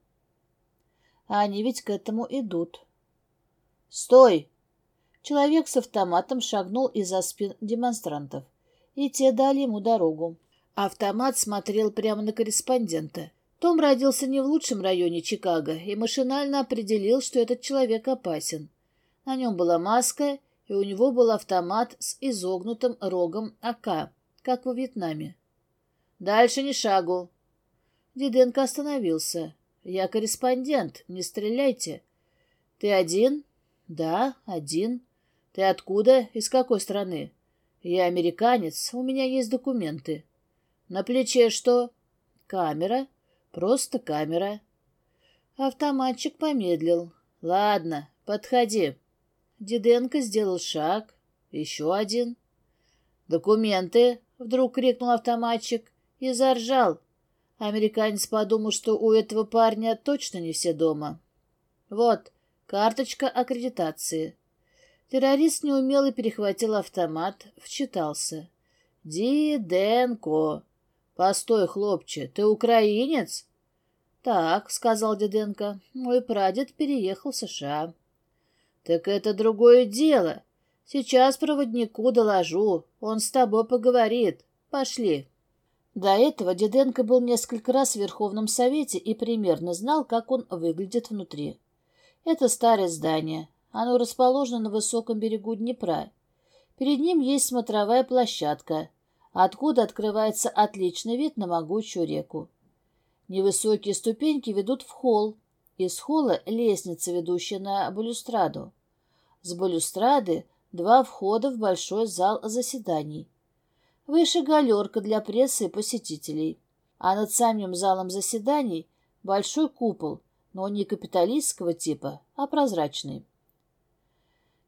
А они ведь к этому идут. «Стой!» Человек с автоматом шагнул из-за спин демонстрантов, и те дали ему дорогу. Автомат смотрел прямо на корреспондента. Том родился не в лучшем районе Чикаго и машинально определил, что этот человек опасен. На нем была маска, и у него был автомат с изогнутым рогом А К, как во Вьетнаме. «Дальше ни шагу». Диденко остановился. «Я корреспондент, не стреляйте». «Ты один?» «Да, один». «Ты откуда? Из какой страны?» «Я американец, у меня есть документы». «На плече что?» «Камера. Просто камера». Автоматчик помедлил. «Ладно, подходи». Диденко сделал шаг. Еще один. «Документы!» — вдруг крикнул автоматчик и заржал. Американец подумал, что у этого парня точно не все дома. «Вот, карточка аккредитации». Террорист неумело перехватил автомат, вчитался. «Диденко». «Постой, хлопче, ты украинец?» «Так», — сказал Диденко, — «мой прадед переехал в США». «Так это другое дело. Сейчас проводнику доложу, он с тобой поговорит. Пошли». До этого Диденко был несколько раз в Верховном Совете и примерно знал, как он выглядит внутри. Это старое здание. Оно расположено на высоком берегу Днепра. Перед ним есть смотровая площадка, откуда открывается отличный вид на могучую реку. Невысокие ступеньки ведут в холл. Из холла лестница, ведущая на балюстраду. С балюстрады два входа в большой зал заседаний. Выше галерка для прессы и посетителей. А над самим залом заседаний большой купол, но не капиталистского типа, а прозрачный.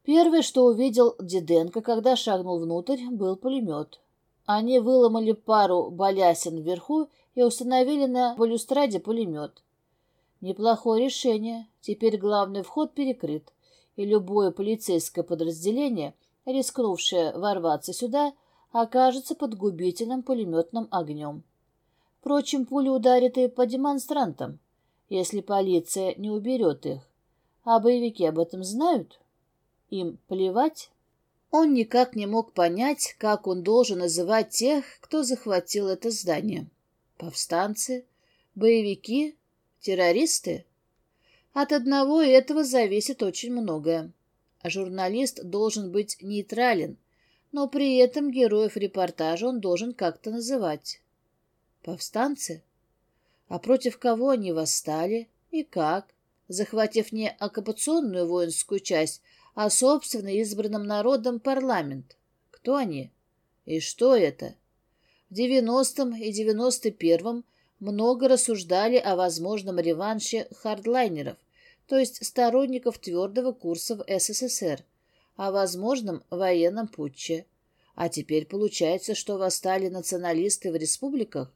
Первое, что увидел Диденко, когда шагнул внутрь, был пулемет. Они выломали пару балясин вверху и установили на балюстраде пулемет. Неплохое решение. Теперь главный вход перекрыт, и любое полицейское подразделение, рискнувшее ворваться сюда, окажется под губительным пулеметным огнем. Впрочем, пуля ударит и по демонстрантам, если полиция не уберет их. А боевики об этом знают? Им плевать? Он никак не мог понять, как он должен называть тех, кто захватил это здание. Повстанцы? Боевики? Террористы? От одного этого зависит очень многое. А журналист должен быть нейтрален, но при этом героев репортажа он должен как-то называть. Повстанцы? А против кого они восстали и как, захватив не оккупационную воинскую часть, а собственно избранным народом парламент? Кто они? И что это? В девяностом и девяносто первом много рассуждали о возможном реванше хардлайнеров, то есть сторонников твердого курса в СССР, о возможном военном путче. А теперь получается, что восстали националисты в республиках?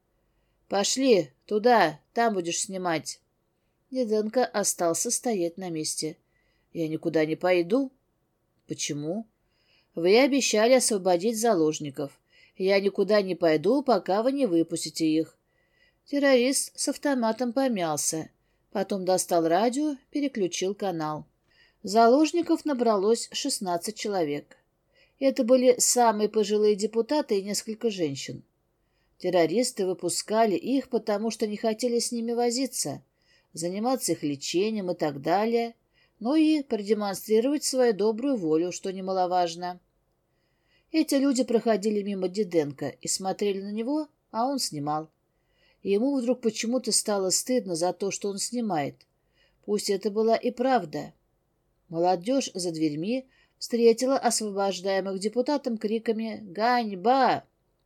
«Пошли туда, там будешь снимать». Диденко остался стоять на месте. «Я никуда не пойду». «Почему?» «Вы обещали освободить заложников. Я никуда не пойду, пока вы не выпустите их». Террорист с автоматом помялся. Потом достал радио, переключил канал. Заложников набралось шестнадцать человек. Это были самые пожилые депутаты и несколько женщин. Террористы выпускали их, потому что не хотели с ними возиться, заниматься их лечением и так далее, но и продемонстрировать свою добрую волю, что немаловажно. Эти люди проходили мимо Диденко и смотрели на него, а он снимал. И ему вдруг почему-то стало стыдно за то, что он снимает. Пусть это была и правда. Молодежь за дверьми встретила освобождаемых депутатам криками «Ганьба!».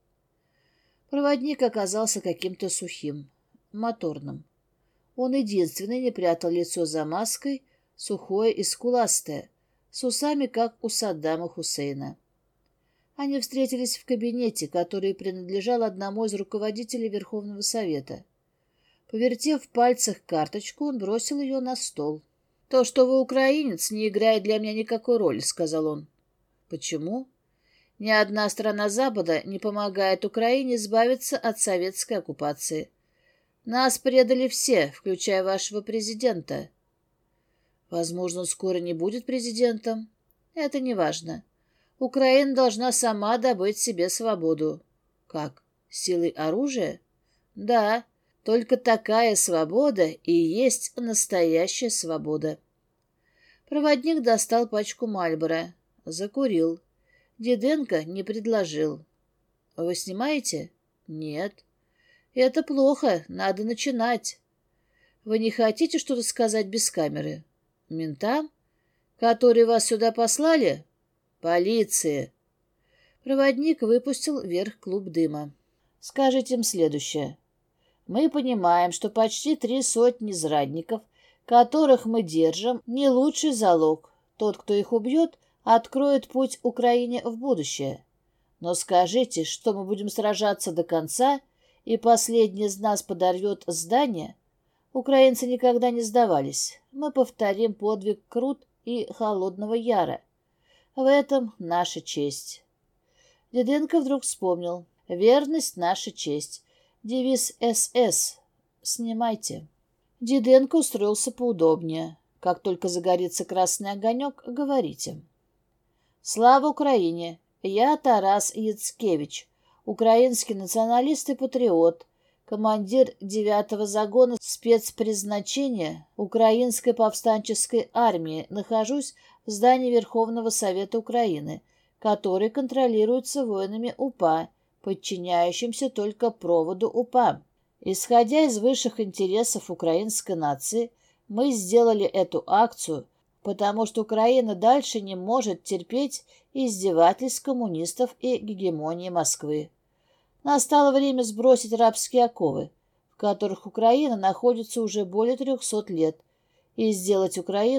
Проводник оказался каким-то сухим, моторным. Он единственный не прятал лицо за маской, сухое и скуластое, с усами, как у Саддама Хусейна. Они встретились в кабинете, который принадлежал одному из руководителей Верховного Совета. Повертев в пальцах карточку, он бросил ее на стол. «То, что вы украинец, не играет для меня никакой роли», — сказал он. «Почему?» «Ни одна страна Запада не помогает Украине избавиться от советской оккупации. Нас предали все, включая вашего президента». «Возможно, он скоро не будет президентом. Это не важно. Украина должна сама добыть себе свободу». «Как? Силой оружия?» «Да, только такая свобода и есть настоящая свобода». Проводник достал пачку Мальборо, закурил. Диденко не предложил. «Вы снимаете?» «Нет». «Это плохо, надо начинать». «Вы не хотите что-то сказать без камеры?» «Ментам? Которые вас сюда послали?» «Полиции!» Проводник выпустил вверх клуб дыма. «Скажите им следующее. Мы понимаем, что почти три сотни зрадников, которых мы держим, не лучший залог. Тот, кто их убьет, откроет путь Украине в будущее. Но скажите, что мы будем сражаться до конца, и последний из нас подорвет здание? Украинцы никогда не сдавались. Мы повторим подвиг Крут и Холодного Яра. В этом наша честь». Диденко вдруг вспомнил. «Верность — наша честь. Девиз СС. Снимайте». Диденко устроился поудобнее. Как только загорится красный огонек, говорите. «Слава Украине! Я Тарас Яцкевич, украинский националист и патриот, командир девятого загона спецпризначения Украинской повстанческой армии, нахожусь в здании Верховного Совета Украины, который контролируется воинами УПА, подчиняющимся только проводу УПА. Исходя из высших интересов украинской нации, мы сделали эту акцию, потому что Украина дальше не может терпеть издевательств коммунистов и гегемонии Москвы. Настало время сбросить рабские оковы, в которых Украина находится уже более трехсот лет, и сделать Украину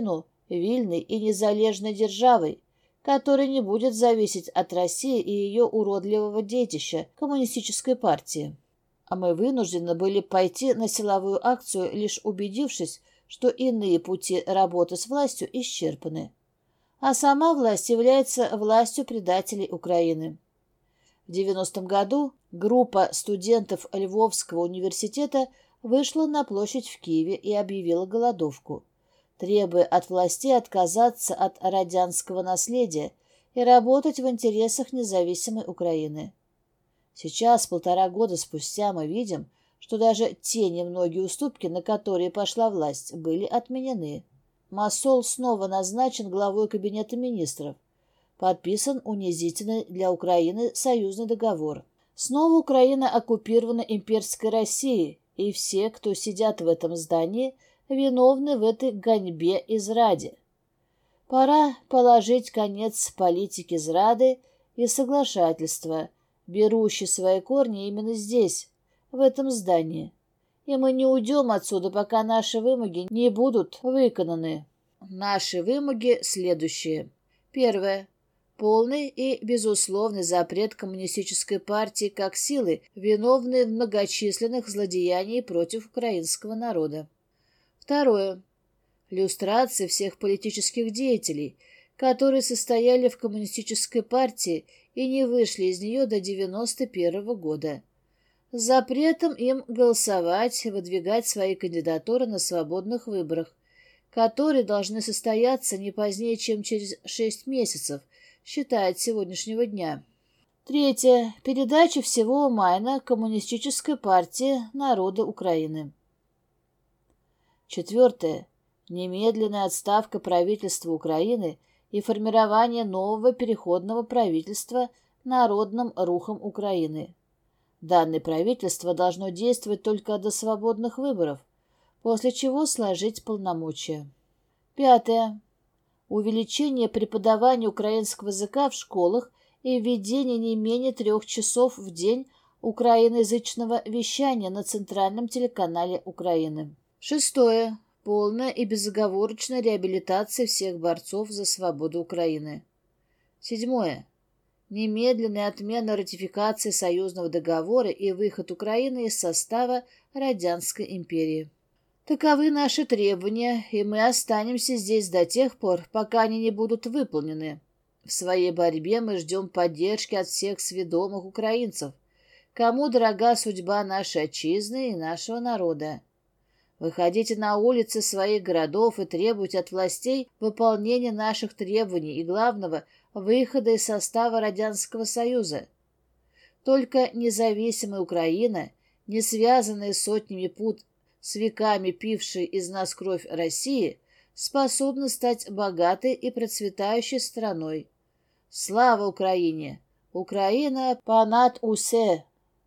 вільной и незалежной державой, которая не будет зависеть от России и ее уродливого детища, коммунистической партии. А мы вынуждены были пойти на силовую акцию, лишь убедившись, что иные пути работы с властью исчерпаны. А сама власть является властью предателей Украины. В девяностом году группа студентов Львовского университета вышла на площадь в Киеве и объявила голодовку, требуя от властей отказаться от радянского наследия и работать в интересах независимой Украины. Сейчас, полтора года спустя, мы видим, что даже те немногие уступки, на которые пошла власть, были отменены. Масол снова назначен главой Кабинета министров. Подписан унизительный для Украины союзный договор. Снова Украина оккупирована имперской Россией, и все, кто сидят в этом здании, виновны в этой ганьбе и зраде. Пора положить конец политике зрады и соглашательства, берущей свои корни именно здесь, в этом здании. И мы не уйдем отсюда, пока наши вымоги не будут выконаны. Наши вымоги следующие. Первое. Полный и безусловный запрет коммунистической партии как силы, виновной в многочисленных злодеяниях против украинского народа. Второе. Люстрация всех политических деятелей, которые состояли в коммунистической партии и не вышли из нее до девяносто первого года. С запретом им голосовать, выдвигать свои кандидатуры на свободных выборах, которые должны состояться не позднее, чем через шесть месяцев, считая от сегодняшнего дня. Третье. Передача всего Майна Коммунистической партии народа Украины. Четвертое. Немедленная отставка правительства Украины и формирование нового переходного правительства Народным рухом Украины. Данное правительство должно действовать только до свободных выборов, после чего сложить полномочия. Пятое. Увеличение преподавания украинского языка в школах и введение не менее трех часов в день украиноязычного вещания на Центральном телеканале Украины. Шестое. Полная и безоговорочная реабилитация всех борцов за свободу Украины. Седьмое. Немедленная отмена ратификации союзного договора и выход Украины из состава Радянской империи. Таковы наши требования, и мы останемся здесь до тех пор, пока они не будут выполнены. В своей борьбе мы ждем поддержки от всех сведомых украинцев, кому дорога судьба нашей отчизны и нашего народа. Выходите на улицы своих городов и требуйте от властей выполнения наших требований и, главного, выхода из состава Радянского Союза. Только независимая Украина, не связанная сотнями пут с веками пившей из нас кровь России, способна стать богатой и процветающей страной. Слава Украине! Украина понад усе!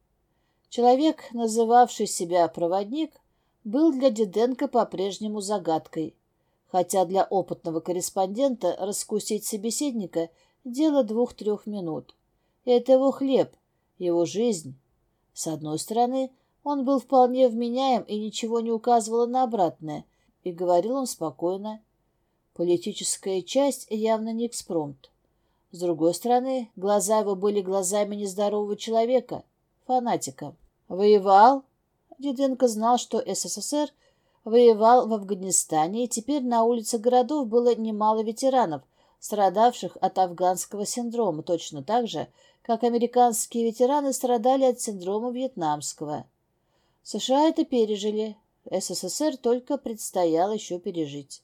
Человек, называвший себя проводник, был для Диденко по-прежнему загадкой, хотя для опытного корреспондента раскусить собеседника – дело двух-трех минут. Это его хлеб, его жизнь. С одной стороны, он был вполне вменяем и ничего не указывало на обратное, и говорил он спокойно. Политическая часть явно не экспромт. С другой стороны, глаза его были глазами нездорового человека, фанатика. Воевал? Диденко знал, что СССР воевал в Афганистане, и теперь на улицах городов было немало ветеранов, страдавших от афганского синдрома, точно так же, как американские ветераны страдали от синдрома вьетнамского. США это пережили, СССР только предстояло еще пережить.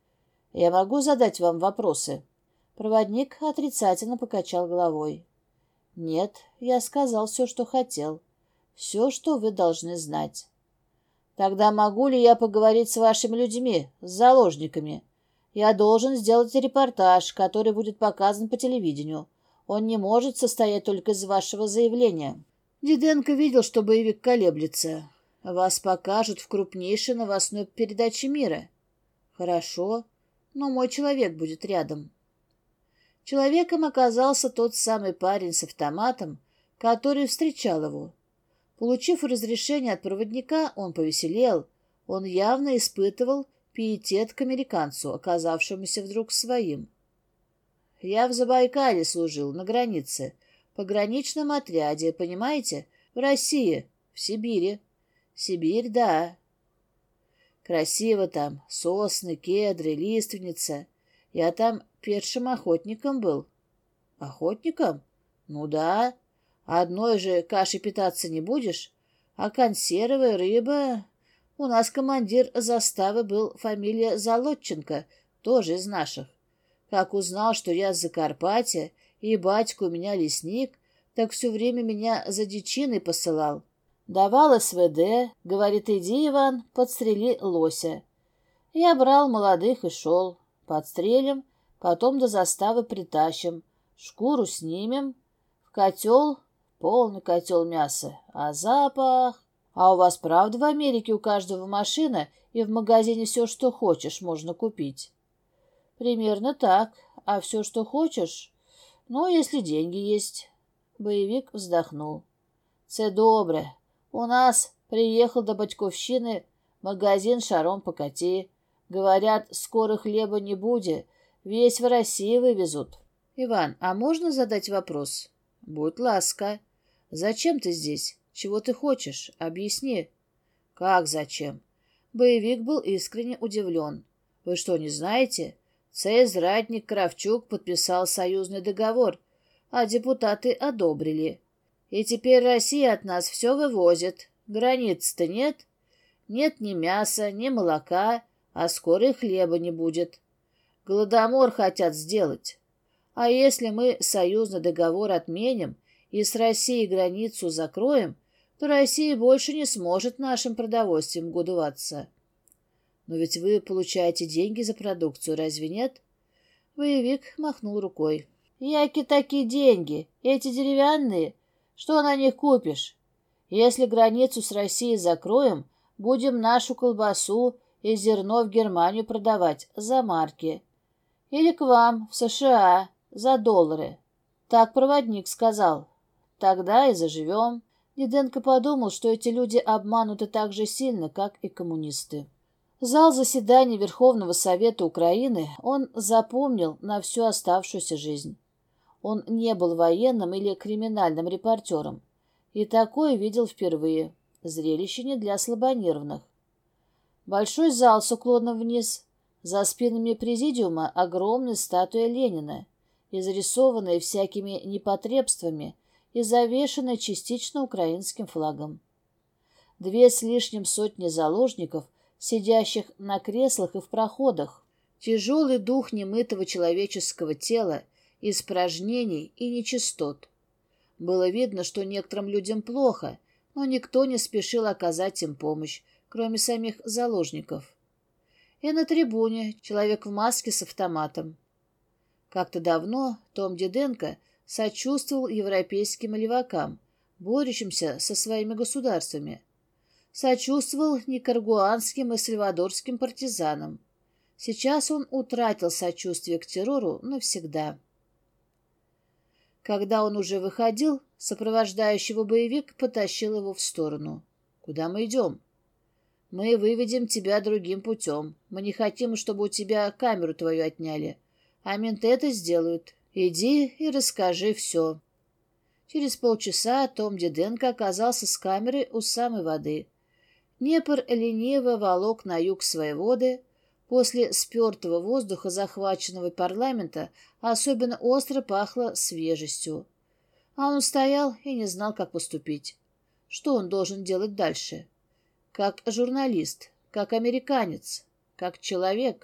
«Я могу задать вам вопросы?» Проводник отрицательно покачал головой. «Нет, я сказал все, что хотел. Все, что вы должны знать». «Тогда могу ли я поговорить с вашими людьми, с заложниками? Я должен сделать репортаж, который будет показан по телевидению. Он не может состоять только из вашего заявления». Диденко видел, что боевик колеблется. «Вас покажут в крупнейшей новостной передаче мира». «Хорошо, но мой человек будет рядом». Человеком оказался тот самый парень с автоматом, который встречал его. Получив разрешение от проводника, он повеселел. Он явно испытывал пиетет к американцу, оказавшемуся вдруг своим. Я в Забайкале служил, на границе, в пограничном отряде, понимаете? В России, в Сибири. Сибирь, да. Красиво там, сосны, кедры, лиственница. Я там пешим охотником был. Охотником? Ну да. Одной же кашей питаться не будешь, а консервы, рыба... У нас командир заставы был фамилия Залодченко, тоже из наших. Как узнал, что я с Закарпатья, и батька у меня лесник, так все время меня за дичиной посылал. Давал СВД, говорит, иди, Иван, подстрели лося. Я брал молодых и шел. Подстрелим, потом до заставы притащим, шкуру снимем, в котел, полный котел мяса, а запах... А у вас, правда, в Америке у каждого машина, и в магазине все, что хочешь, можно купить? Примерно так. А все, что хочешь? Ну, если деньги есть. Боевик вздохнул. Це добре. У нас приехал до батьковщины магазин шаром покати. Говорят, скоро хлеба не будет, весь в России вывезут. Иван, а можно задать вопрос? Будь ласка. Зачем ты здесь? Чего ты хочешь? Объясни. Как зачем? Боевик был искренне удивлен. Вы что, не знаете? Цезь Ратник Кравчук подписал союзный договор, а депутаты одобрили. И теперь Россия от нас все вывозит. Границ-то нет. Нет ни мяса, ни молока, а скоро и хлеба не будет. Голодомор хотят сделать. А если мы союзный договор отменим и с Россией границу закроем, то Россия больше не сможет нашим продовольствием годуваться. Но ведь вы получаете деньги за продукцию, разве нет? Боевик махнул рукой. Яки такие деньги, эти деревянные, что на них купишь? Если границу с Россией закроем, будем нашу колбасу и зерно в Германию продавать за марки. Или к вам, в США, за доллары. Так проводник сказал. Тогда и заживем. Диденко подумал, что эти люди обмануты так же сильно, как и коммунисты. Зал заседаний Верховного Совета Украины он запомнил на всю оставшуюся жизнь. Он не был военным или криминальным репортером, и такое видел впервые. Зрелище не для слабонервных. Большой зал с уклоном вниз. За спинами президиума огромная статуя Ленина, изрисованная всякими непотребствами и завешенная частично украинским флагом. Две с лишним сотни заложников, сидящих на креслах и в проходах. Тяжелый дух немытого человеческого тела, испражнений и нечистот. Было видно, что некоторым людям плохо, но никто не спешил оказать им помощь, кроме самих заложников. И на трибуне человек в маске с автоматом. Как-то давно Том Диденко сочувствовал европейским левакам, борющимся со своими государствами. Сочувствовал никарагуанским и сальвадорским партизанам. Сейчас он утратил сочувствие к террору навсегда. Когда он уже выходил, сопровождающего боевик потащил его в сторону. «Куда мы идем?» «Мы выведем тебя другим путем. Мы не хотим, чтобы у тебя камеру твою отняли. А менты это сделают. Иди и расскажи все». Через полчаса Том Диденко оказался с камерой у самой воды. Днепр лениво волок на юг свои воды. После спертого воздуха захваченного парламента особенно остро пахло свежестью. А он стоял и не знал, как поступить. Что он должен делать дальше? Как журналист, как американец, как человек.